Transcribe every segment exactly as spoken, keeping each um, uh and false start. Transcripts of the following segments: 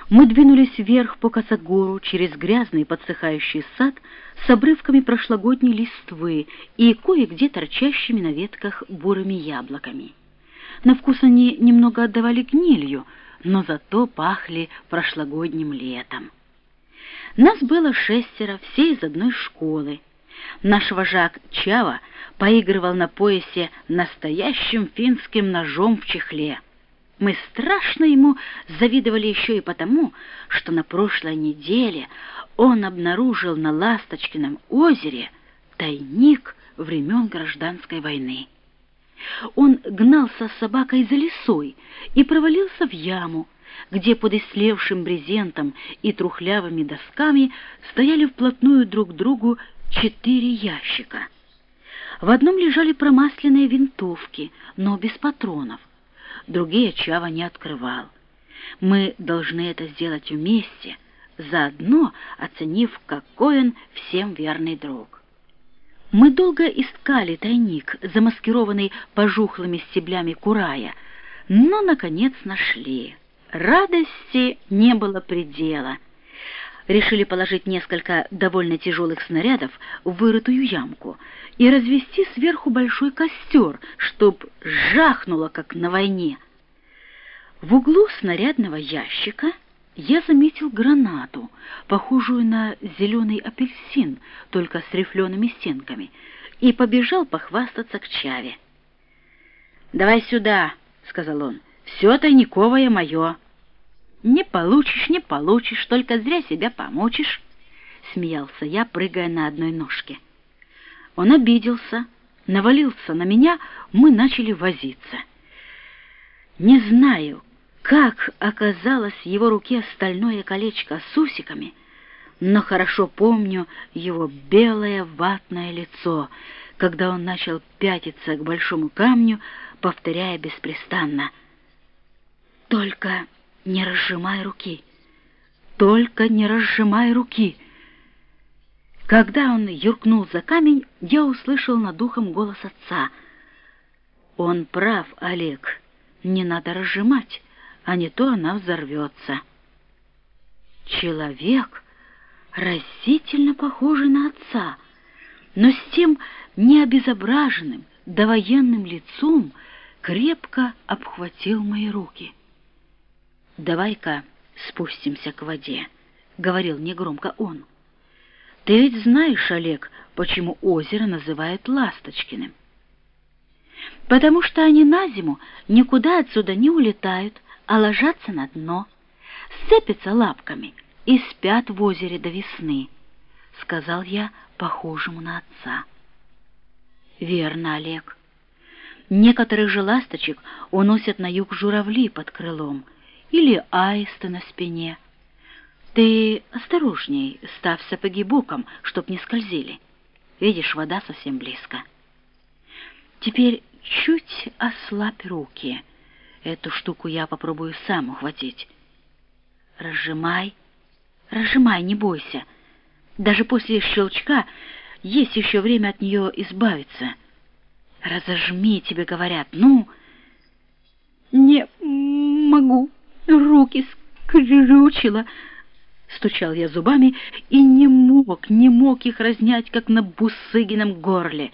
Мы двинулись вверх по косогору через грязный подсыхающий сад с обрывками прошлогодней листвы и кое-где торчащими на ветках бурыми яблоками. На вкус они немного отдавали гнилью, но зато пахли прошлогодним летом. Нас было шестеро, все из одной школы. Наш вожак Чава поигрывал на поясе настоящим финским ножом в чехле. Мы страшно ему завидовали еще и потому, что на прошлой неделе он обнаружил на Ласточкином озере тайник времен Гражданской войны. Он гнался с собакой за лисой и провалился в яму, где под истлевшим брезентом и трухлявыми досками стояли вплотную друг к другу четыре ящика. В одном лежали промасленные винтовки, но без патронов. Другие Чава не открывал. Мы должны это сделать вместе, заодно оценив, какой он всем верный друг. Мы долго искали тайник, замаскированный пожухлыми стеблями курая, но, наконец, нашли. Радости не было предела. Решили положить несколько довольно тяжелых снарядов в вырытую ямку и развести сверху большой костер, чтоб жахнуло, как на войне. В углу снарядного ящика я заметил гранату, похожую на зеленый апельсин, только с рифлеными стенками, и побежал похвастаться к Чаве. «Давай сюда», — сказал он, — «все тайниковое мое». «Не получишь, не получишь, только зря себя помочишь», — смеялся я, прыгая на одной ножке. Он обиделся, навалился на меня, мы начали возиться. Не знаю, как оказалось в его руке стальное колечко с усиками, но хорошо помню его белое ватное лицо, когда он начал пятиться к большому камню, повторяя беспрестанно: «Только не разжимай руки, только не разжимай руки». Когда он юркнул за камень, я услышал над ухом голос отца: «Он прав, Олег, не надо разжимать, а не то она взорвется». Человек, разительно похожий на отца, но с тем необезображенным довоенным лицом, крепко обхватил мои руки. «Давай-ка спустимся к воде», — говорил негромко он. «Ты ведь знаешь, Олег, почему озеро называют Ласточкиным?» «Потому что они на зиму никуда отсюда не улетают, а ложатся на дно, сцепятся лапками и спят в озере до весны», — сказал я похожему на отца. «Верно, Олег. Некоторых же ласточек уносят на юг журавли под крылом или аисты на спине. Ты осторожней, ставь сапоги боком, чтоб не скользили. Видишь, вода совсем близко. Теперь чуть ослабь руки. Эту штуку я попробую сам ухватить. Разжимай, разжимай, не бойся. Даже после щелчка есть еще время от нее избавиться. Разожми, тебе говорят, ну...» «Не могу, руки скрючило», — стучал я зубами и не мог, не мог их разнять, как на Бусыгином горле.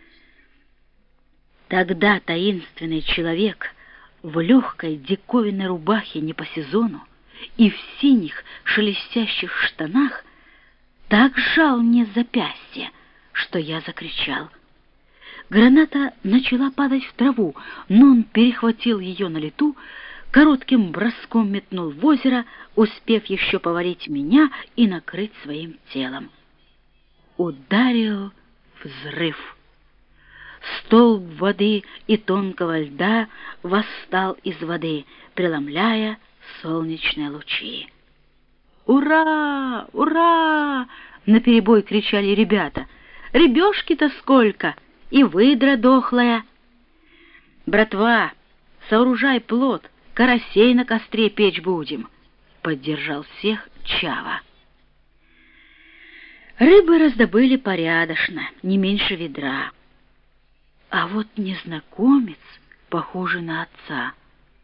Тогда таинственный человек в легкой диковинной рубахе не по сезону и в синих шелестящих штанах так сжал мне запястье, что я закричал. Граната начала падать в траву, но он перехватил ее на лету, коротким броском метнул в озеро, успев еще повалить меня и накрыть своим телом. Ударил взрыв. Столб воды и тонкого льда восстал из воды, преломляя солнечные лучи. «Ура! Ура!» — наперебой кричали ребята. «Ребешки-то сколько! И выдра дохлая!» «Братва, сооружай плот, карасей на костре печь будем!» — поддержал всех Чава. Рыбы раздобыли порядочно, не меньше ведра. А вот незнакомец, похожий на отца,